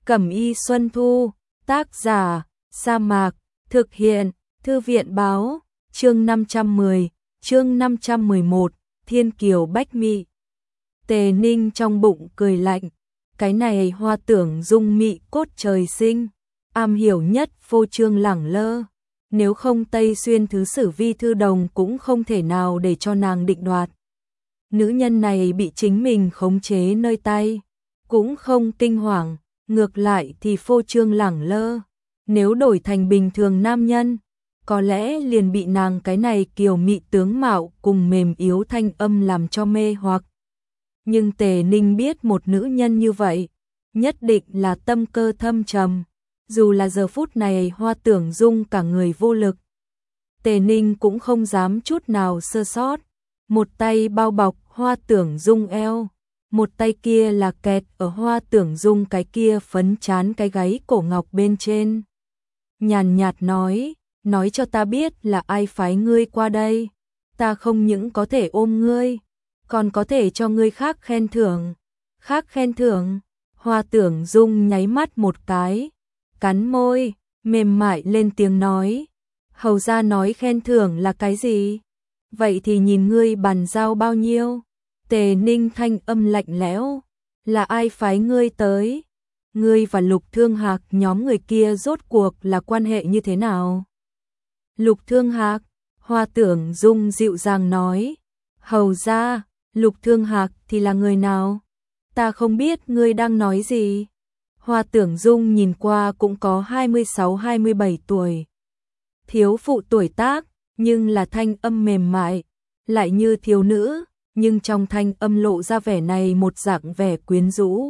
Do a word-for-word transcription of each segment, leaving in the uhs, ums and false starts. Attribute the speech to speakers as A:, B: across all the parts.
A: Cẩm y Xuân Thu, tác giả, Sa Mạc, thực hiện, Thư viện báo, chương năm trăm mười, chương năm trăm mười một, Thiên Kiều Bách Mị. Tề Ninh trong bụng cười lạnh, cái này Hoa Tưởng Dung mị cốt trời sinh, am hiểu nhất phô trương lẳng lơ, nếu không Tây Xuyên thứ sử Vi Thư Đồng cũng không thể nào để cho nàng định đoạt. Nữ nhân này bị chính mình khống chế nơi tay, cũng không kinh hoàng, ngược lại thì phô trương lẳng lơ, nếu đổi thành bình thường nam nhân, có lẽ liền bị nàng cái này kiều mị tướng mạo cùng mềm yếu thanh âm làm cho mê hoặc. Nhưng Tề Ninh biết một nữ nhân như vậy, nhất định là tâm cơ thâm trầm, dù là giờ phút này Hoa Tưởng Dung cả người vô lực. Tề Ninh cũng không dám chút nào sơ sót, một tay bao bọc Hoa Tưởng Dung eo, một tay kia là kẹt ở Hoa Tưởng Dung cái kia phấn chán cái gáy cổ ngọc bên trên. Nhàn nhạt nói, nói cho ta biết là ai phái ngươi qua đây, ta không những có thể ôm ngươi, còn có thể cho ngươi khác khen thưởng. Khác khen thưởng? Hoa Tưởng Dung nháy mắt một cái, cắn môi, mềm mại lên tiếng nói, hầu ra nói khen thưởng là cái gì? Vậy thì nhìn ngươi bàn giao bao nhiêu? Tề Ninh thanh âm lạnh lẽo, là ai phái ngươi tới? Ngươi và Lục Thương Hạc nhóm người kia rốt cuộc là quan hệ như thế nào? Lục Thương Hạc, Hoa Tưởng Dung dịu dàng nói, hầu ra, Lục Thương Hạc thì là người nào? Ta không biết ngươi đang nói gì. Hoa Tưởng Dung nhìn qua cũng có hai mươi sáu hai mươi bảy tuổi. Thiếu phụ tuổi tác, nhưng là thanh âm mềm mại, lại như thiếu nữ, nhưng trong thanh âm lộ ra vẻ này một dạng vẻ quyến rũ.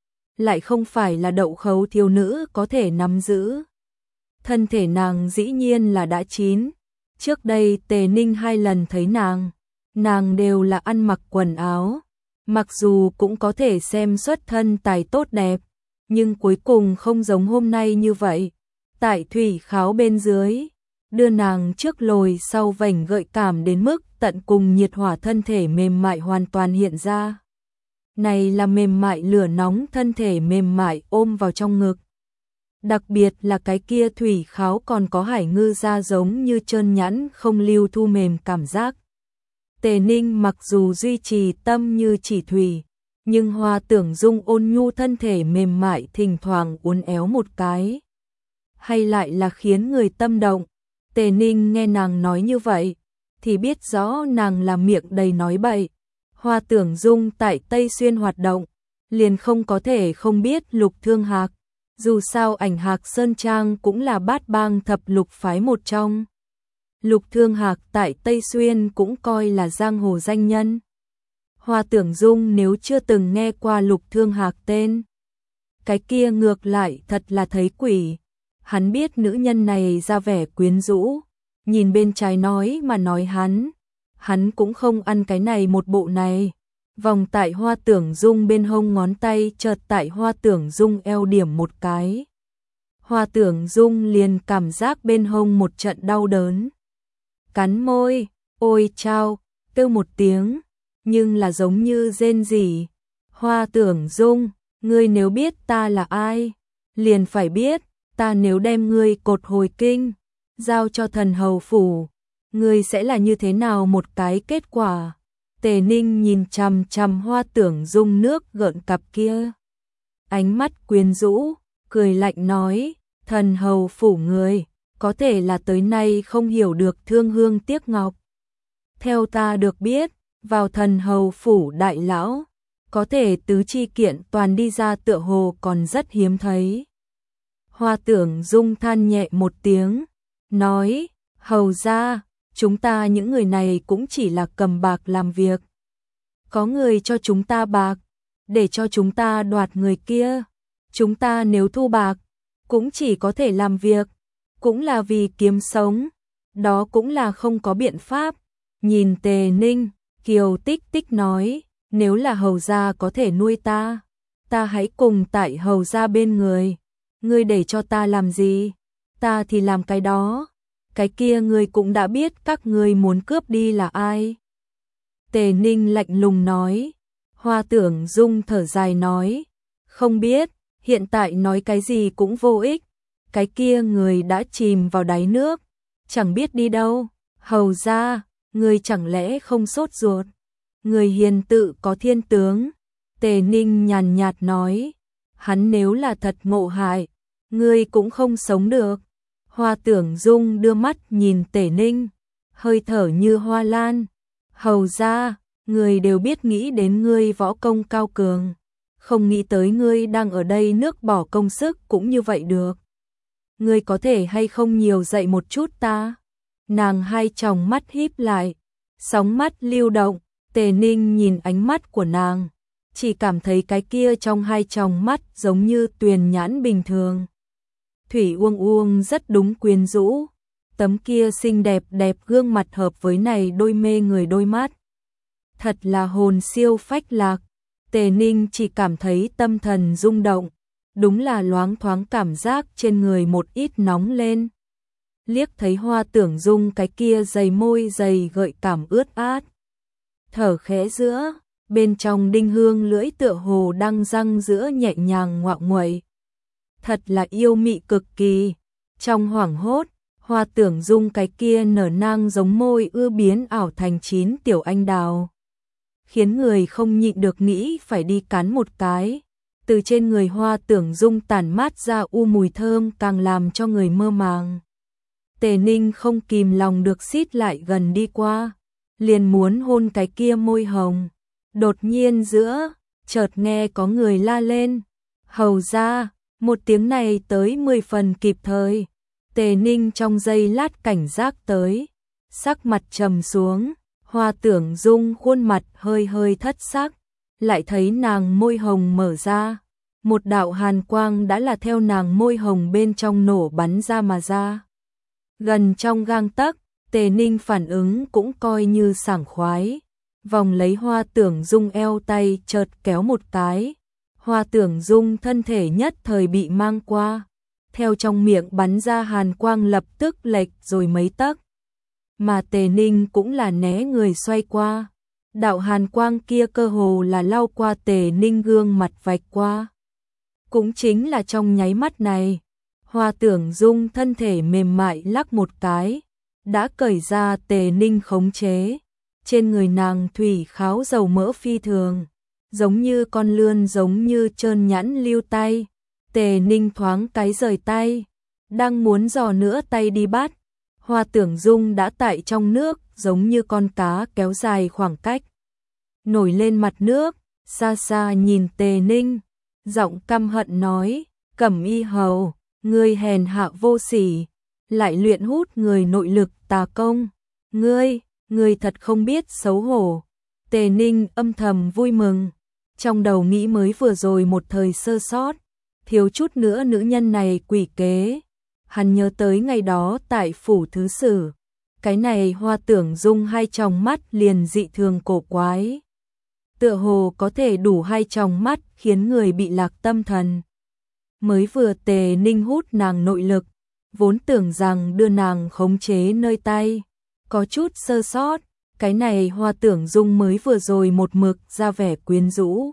A: Lại không phải là đậu khấu thiếu nữ có thể nắm giữ. Thân thể nàng dĩ nhiên là đã chín. Trước đây Tề Ninh hai lần thấy nàng, nàng đều là ăn mặc quần áo, mặc dù cũng có thể xem xuất thân tài tốt đẹp, nhưng cuối cùng không giống hôm nay như vậy. Tại thủy kháo bên dưới, đưa nàng trước lồi sau vành gợi cảm đến mức tận cùng, nhiệt hỏa thân thể mềm mại hoàn toàn hiện ra. Này là mềm mại lửa nóng, thân thể mềm mại ôm vào trong ngực. Đặc biệt là cái kia thủy kháo còn có hải ngư da giống như trơn nhẵn không lưu thu mềm cảm giác. Tề Ninh mặc dù duy trì tâm như chỉ thủy, nhưng Hoa Tưởng Dung ôn nhu thân thể mềm mại thỉnh thoảng uốn éo một cái, hay lại là khiến người tâm động. Tề Ninh nghe nàng nói như vậy, thì biết rõ nàng là miệng đầy nói bậy. Hoa Tưởng Dung tại Tây Xuyên hoạt động, liền không có thể không biết Lục Thương Hạc. Dù sao Ảnh Hạc Sơn Trang cũng là bát bang thập lục phái một trong. Lục Thương Hạc tại Tây Xuyên cũng coi là giang hồ danh nhân. Hoa Tưởng Dung nếu chưa từng nghe qua Lục Thương Hạc tên, cái kia ngược lại thật là thấy quỷ. Hắn biết nữ nhân này ra vẻ quyến rũ, nhìn bên trái nói mà nói hắn, hắn cũng không ăn cái này một bộ này. Vòng tại Hoa Tưởng Dung bên hông, ngón tay chợt tại Hoa Tưởng Dung eo điểm một cái. Hoa Tưởng Dung liền cảm giác bên hông một trận đau đớn. Cắn môi, ôi chao, kêu một tiếng, nhưng là giống như rên rỉ. Hoa Tưởng Dung, ngươi nếu biết ta là ai, liền phải biết, ta nếu đem ngươi cột hồi kinh, giao cho thần hầu phủ, ngươi sẽ là như thế nào một cái kết quả. Tề Ninh nhìn chằm chằm Hoa Tưởng Dung nước gợn cặp kia, ánh mắt quyến rũ, cười lạnh nói, thần hầu phủ người, có thể là tới nay không hiểu được thương hương tiếc ngọc. Theo ta được biết, vào thần hầu phủ đại lão, có thể tứ chi kiện toàn đi ra tựa hồ còn rất hiếm thấy. Hoa Tưởng Dung than nhẹ một tiếng, nói, hầu ra, chúng ta những người này cũng chỉ là cầm bạc làm việc. Có người cho chúng ta bạc, để cho chúng ta đoạt người kia. Chúng ta nếu thu bạc, cũng chỉ có thể làm việc, cũng là vì kiếm sống. Đó cũng là không có biện pháp. Nhìn Tề Ninh, Kiều Tích Tích nói, nếu là hầu gia có thể nuôi ta, ta hãy cùng tại hầu gia bên người. Ngươi để cho ta làm gì, ta thì làm cái đó. Cái kia ngươi cũng đã biết các ngươi muốn cướp đi là ai. Tề Ninh lạnh lùng nói. Hoa Tưởng Dung thở dài nói, không biết, hiện tại nói cái gì cũng vô ích, cái kia người đã chìm vào đáy nước, chẳng biết đi đâu. Hầu ra, người chẳng lẽ không sốt ruột? Người hiền tự có thiên tướng. Tề Ninh nhàn nhạt nói, hắn nếu là thật ngộ hại, ngươi cũng không sống được. Hoa Tưởng Dung đưa mắt nhìn Tề Ninh, hơi thở như hoa lan. Hầu ra, người đều biết nghĩ đến ngươi võ công cao cường, không nghĩ tới ngươi đang ở đây nước bỏ công sức cũng như vậy được. Ngươi có thể hay không nhiều dạy một chút ta? Nàng hai tròng mắt híp lại, sóng mắt lưu động. Tề Ninh nhìn ánh mắt của nàng, chỉ cảm thấy cái kia trong hai tròng mắt giống như tuyền nhãn bình thường. Thủy uông uông rất đúng quyến rũ, tấm kia xinh đẹp đẹp gương mặt hợp với này đôi mê người đôi mắt. Thật là hồn siêu phách lạc. Tề Ninh chỉ cảm thấy tâm thần rung động, đúng là loáng thoáng cảm giác trên người một ít nóng lên. Liếc thấy Hoa Tưởng Dung cái kia dày môi dày gợi cảm ướt át, thở khẽ giữa, bên trong đinh hương lưỡi tựa hồ đang răng giữa nhẹ nhàng ngoạo nguậy. Thật là yêu mị cực kỳ. Trong hoảng hốt, Hoa Tưởng Dung cái kia nở nang giống môi ưa biến ảo thành chín tiểu anh đào, khiến người không nhịn được nghĩ phải đi cắn một cái. Từ trên người Hoa Tưởng Dung tản mát ra u mùi thơm càng làm cho người mơ màng. Tề Ninh không kìm lòng được xít lại gần đi qua, liền muốn hôn cái kia môi hồng. Đột nhiên giữa, chợt nghe có người la lên, hầu ra. Một tiếng này tới mười phần kịp thời. Tề Ninh trong giây lát cảnh giác tới, sắc mặt trầm xuống. Hoa Tưởng Dung khuôn mặt hơi hơi thất sắc, lại thấy nàng môi hồng mở ra, một đạo hàn quang đã là theo nàng môi hồng bên trong nổ bắn ra mà ra. Gần trong gang tấc, Tề Ninh phản ứng cũng coi như sảng khoái, vòng lấy Hoa Tưởng Dung eo tay chợt kéo một cái. Hoa Tưởng Dung thân thể nhất thời bị mang qua, theo trong miệng bắn ra hàn quang lập tức lệch rồi mấy tấc. Mà Tề Ninh cũng là né người xoay qua, đạo hàn quang kia cơ hồ là lao qua Tề Ninh gương mặt vạch qua. Cũng chính là trong nháy mắt này, Hoa Tưởng Dung thân thể mềm mại lắc một cái, đã cởi ra Tề Ninh khống chế. Trên người nàng thủy kháo dầu mỡ phi thường, giống như con lươn giống như trơn nhẵn lưu tay. Tề Ninh thoáng cái rời tay, đang muốn dò nữa tay đi bắt, Hoa Tưởng Dung đã tại trong nước giống như con cá kéo dài khoảng cách, nổi lên mặt nước, xa xa nhìn Tề Ninh, giọng căm hận nói, Cẩm Y hầu, ngươi hèn hạ vô sỉ, lại luyện hút người nội lực tà công, ngươi, ngươi thật không biết xấu hổ. Tề Ninh âm thầm vui mừng, trong đầu nghĩ mới vừa rồi một thời sơ sót, thiếu chút nữa nữ nhân này quỷ kế. Hắn nhớ tới ngày đó tại phủ thứ sử, cái này Hoa Tưởng Dung hai tròng mắt liền dị thường cổ quái, tựa hồ có thể đủ hai tròng mắt khiến người bị lạc tâm thần. Mới vừa Tề Ninh hút nàng nội lực, vốn tưởng rằng đưa nàng khống chế nơi tay, có chút sơ sót, cái này Hoa Tưởng Dung mới vừa rồi một mực ra vẻ quyến rũ,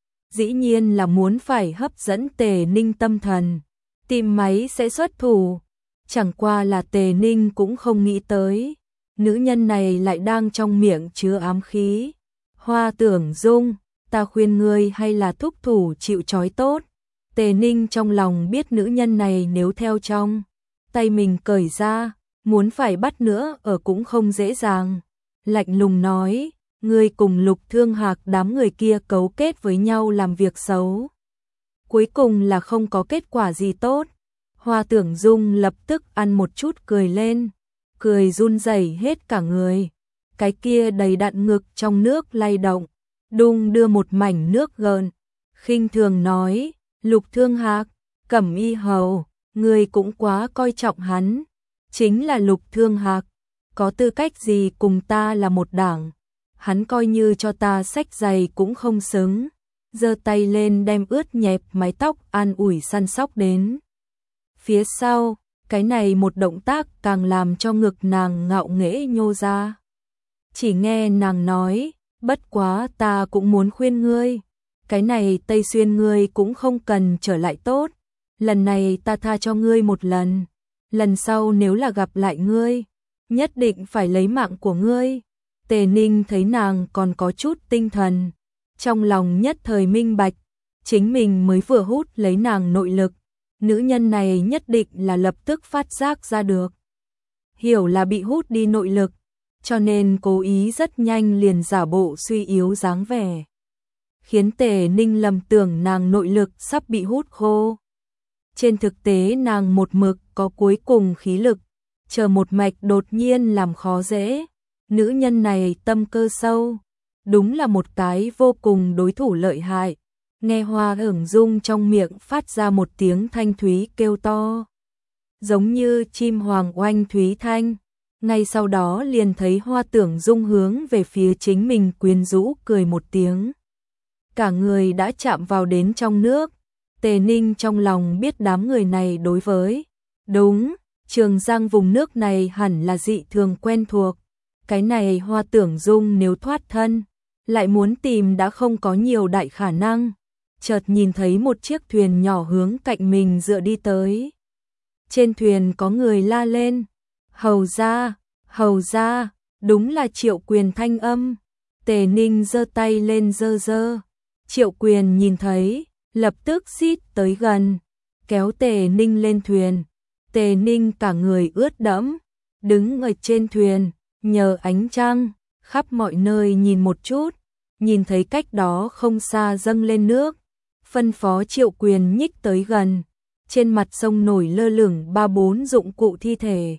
A: dĩ nhiên là muốn phải hấp dẫn Tề Ninh tâm thần, tìm máy sẽ xuất thủ. Chẳng qua là Tề Ninh cũng không nghĩ tới, nữ nhân này lại đang trong miệng chứa ám khí. Hoa Tưởng Dung, ta khuyên ngươi hay là thúc thủ chịu trói tốt. Tề Ninh trong lòng biết nữ nhân này nếu theo trong tay mình cởi ra, muốn phải bắt nữa ở cũng không dễ dàng. Lạnh lùng nói, ngươi cùng Lục Thương Hạc đám người kia cấu kết với nhau làm việc xấu, cuối cùng là không có kết quả gì tốt. Hoa Tưởng Dung lập tức ăn một chút cười lên, cười run rẩy hết cả người, cái kia đầy đặn ngực trong nước lay động, đung đưa một mảnh nước gợn, khinh thường nói, Lục Thương Hạc, Cẩm Y hầu, ngươi cũng quá coi trọng hắn, chính là Lục Thương Hạc, có tư cách gì cùng ta là một đảng, hắn coi như cho ta xách giày cũng không xứng. Giơ tay lên đem ướt nhẹp mái tóc an ủi săn sóc đến phía sau, cái này một động tác càng làm cho ngực nàng ngạo nghễ nhô ra. Chỉ nghe nàng nói, bất quá ta cũng muốn khuyên ngươi, cái này Tây Xuyên ngươi cũng không cần trở lại tốt, lần này ta tha cho ngươi một lần, lần sau nếu là gặp lại ngươi, nhất định phải lấy mạng của ngươi. Tề Ninh thấy nàng còn có chút tinh thần, trong lòng nhất thời minh bạch, chính mình mới vừa hút lấy nàng nội lực, nữ nhân này nhất định là lập tức phát giác ra được. Hiểu là bị hút đi nội lực, cho nên cố ý rất nhanh liền giả bộ suy yếu dáng vẻ, khiến Tề Ninh lầm tưởng nàng nội lực sắp bị hút khô. Trên thực tế nàng một mực có cuối cùng khí lực, chờ một mạch đột nhiên làm khó dễ. Nữ nhân này tâm cơ sâu, đúng là một cái vô cùng đối thủ lợi hại. Nghe Hoa Ưởng Dung trong miệng phát ra một tiếng thanh thúy kêu to, giống như chim hoàng oanh thúy thanh. Ngay sau đó liền thấy Hoa Tưởng Dung hướng về phía chính mình quyến rũ cười một tiếng. Cả người đã chạm vào đến trong nước. Tề Ninh trong lòng biết đám người này đối với đúng Trường Giang vùng nước này hẳn là dị thường quen thuộc. Cái này Hoa Tưởng Dung nếu thoát thân, lại muốn tìm đã không có nhiều đại khả năng. Chợt nhìn thấy một chiếc thuyền nhỏ hướng cạnh mình dựa đi tới. Trên thuyền có người la lên, hầu ra, hầu ra, đúng là Triệu Quyền thanh âm. Tề Ninh giơ tay lên giơ giơ. Triệu Quyền nhìn thấy, lập tức xít tới gần, kéo Tề Ninh lên thuyền. Tề Ninh cả người ướt đẫm, đứng ở trên thuyền, nhờ ánh trăng, khắp mọi nơi nhìn một chút, nhìn thấy cách đó không xa dâng lên nước, phân phó Triệu Quyền nhích tới gần. Trên mặt sông nổi lơ lửng ba bốn dụng cụ thi thể,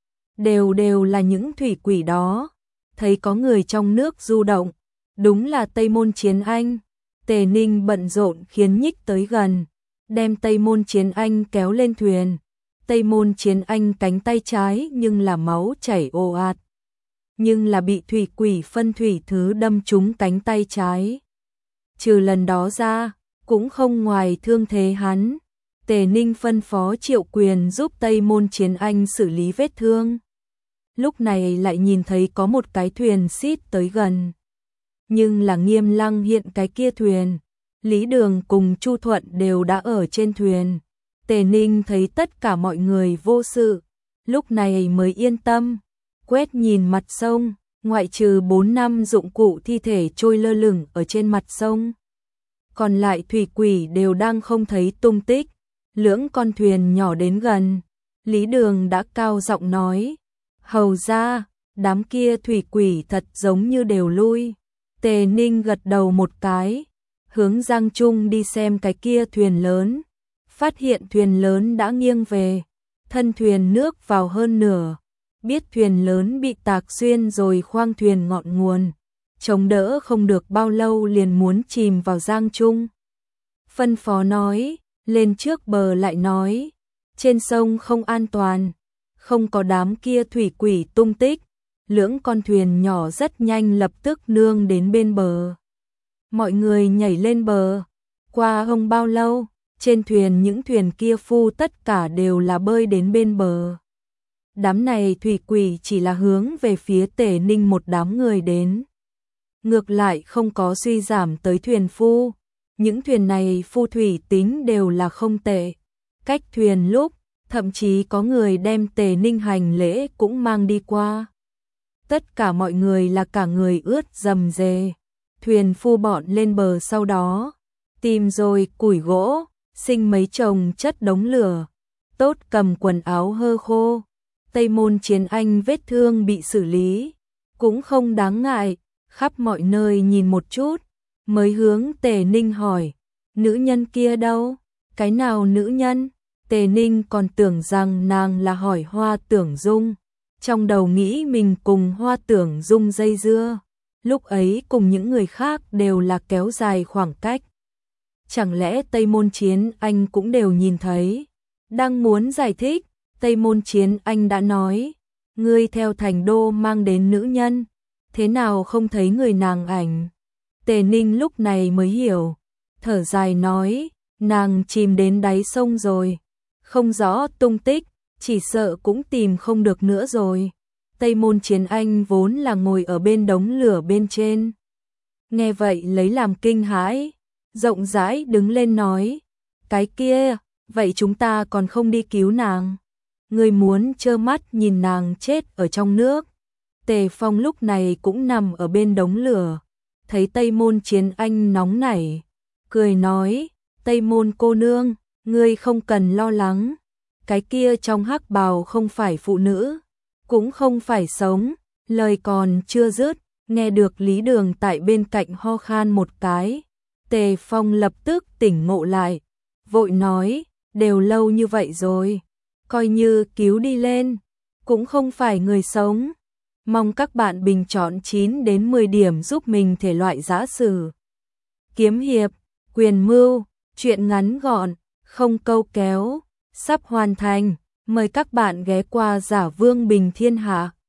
A: đều đều là những thủy quỷ đó. Thấy có người trong nước du động, đúng là Tây Môn Chiến Anh. Tề Ninh bận rộn khiến nhích tới gần, đem Tây Môn Chiến Anh kéo lên thuyền. Tây Môn Chiến Anh cánh tay trái nhưng là máu chảy ồ ạt, nhưng là bị thủy quỷ phân thủy thứ đâm trúng cánh tay trái. Trừ lần đó ra, cũng không ngoài thương thế hắn. Tề Ninh phân phó Triệu Quyền giúp Tây Môn Chiến Anh xử lý vết thương. Lúc này lại nhìn thấy có một cái thuyền xít tới gần, nhưng là Nghiêm Lăng hiện cái kia thuyền. Lý Đường cùng Chu Thuận đều đã ở trên thuyền. Tề Ninh thấy tất cả mọi người vô sự, lúc này mới yên tâm. Quét nhìn mặt sông, ngoại trừ bốn năm dụng cụ thi thể trôi lơ lửng ở trên mặt sông, còn lại thủy quỷ đều đang không thấy tung tích. Lưỡng con thuyền nhỏ đến gần, Lý Đường đã cao giọng nói, hầu ra, đám kia thủy quỷ thật giống như đều lui. Tề Ninh gật đầu một cái, hướng Giang Trung đi xem cái kia thuyền lớn, phát hiện thuyền lớn đã nghiêng về, thân thuyền nước vào hơn nửa, biết thuyền lớn bị tạc xuyên rồi, khoang thuyền ngọn nguồn, chống đỡ không được bao lâu liền muốn chìm vào Giang Trung. Phân phó nói, lên trước bờ lại nói, trên sông không an toàn, không có đám kia thủy quỷ tung tích. Lưỡng con thuyền nhỏ rất nhanh lập tức nương đến bên bờ. Mọi người nhảy lên bờ. Qua không bao lâu, trên thuyền những thuyền kia phu tất cả đều là bơi đến bên bờ. Đám này thủy quỷ chỉ là hướng về phía Tề Ninh một đám người đến, ngược lại không có suy giảm tới thuyền phu. Những thuyền này phu thủy tính đều là không tệ. Cách thuyền lúc, thậm chí có người đem Tề Ninh hành lễ cũng mang đi qua. Tất cả mọi người là cả người ướt rầm rề. Thuyền phu bọn lên bờ sau đó, tìm rồi củi gỗ, sinh mấy chồng chất đống lửa, tốt cầm quần áo hơ khô. Tây Môn Chiến Anh vết thương bị xử lý, cũng không đáng ngại, khắp mọi nơi nhìn một chút, mới hướng Tề Ninh hỏi, nữ nhân kia đâu? Cái nào nữ nhân? Tề Ninh còn tưởng rằng nàng là hỏi Hoa Tưởng Dung, trong đầu nghĩ mình cùng Hoa Tưởng Dung dây dưa, lúc ấy cùng những người khác đều là kéo dài khoảng cách. Chẳng lẽ Tây Môn Chiến Anh cũng đều nhìn thấy? Đang muốn giải thích, Tây Môn Chiến Anh đã nói, ngươi theo thành đô mang đến nữ nhân, thế nào không thấy người nàng ảnh? Tề Ninh lúc này mới hiểu, thở dài nói, nàng chìm đến đáy sông rồi, không rõ tung tích, chỉ sợ cũng tìm không được nữa rồi. Tây Môn Chiến Anh vốn là ngồi ở bên đống lửa bên trên, nghe vậy lấy làm kinh hãi, rộng rãi đứng lên nói, cái kia, vậy chúng ta còn không đi cứu nàng. Người muốn trơ mắt nhìn nàng chết ở trong nước. Tề Phong lúc này cũng nằm ở bên đống lửa, thấy Tây Môn Chiến Anh nóng nảy, cười nói, Tây Môn cô nương, ngươi không cần lo lắng, cái kia trong hắc bào không phải phụ nữ, cũng không phải sống. Lời còn chưa dứt, nghe được Lý Đường tại bên cạnh ho khan một cái, Tề Phong lập tức tỉnh ngộ lại, vội nói, đều lâu như vậy rồi, coi như cứu đi lên, cũng không phải người sống. Mong các bạn bình chọn chín đến mười điểm giúp mình thể loại giã sử, kiếm hiệp, quyền mưu, truyện ngắn gọn, không câu kéo, sắp hoàn thành. Mời các bạn ghé qua Giả Vương Bình Thiên Hạ.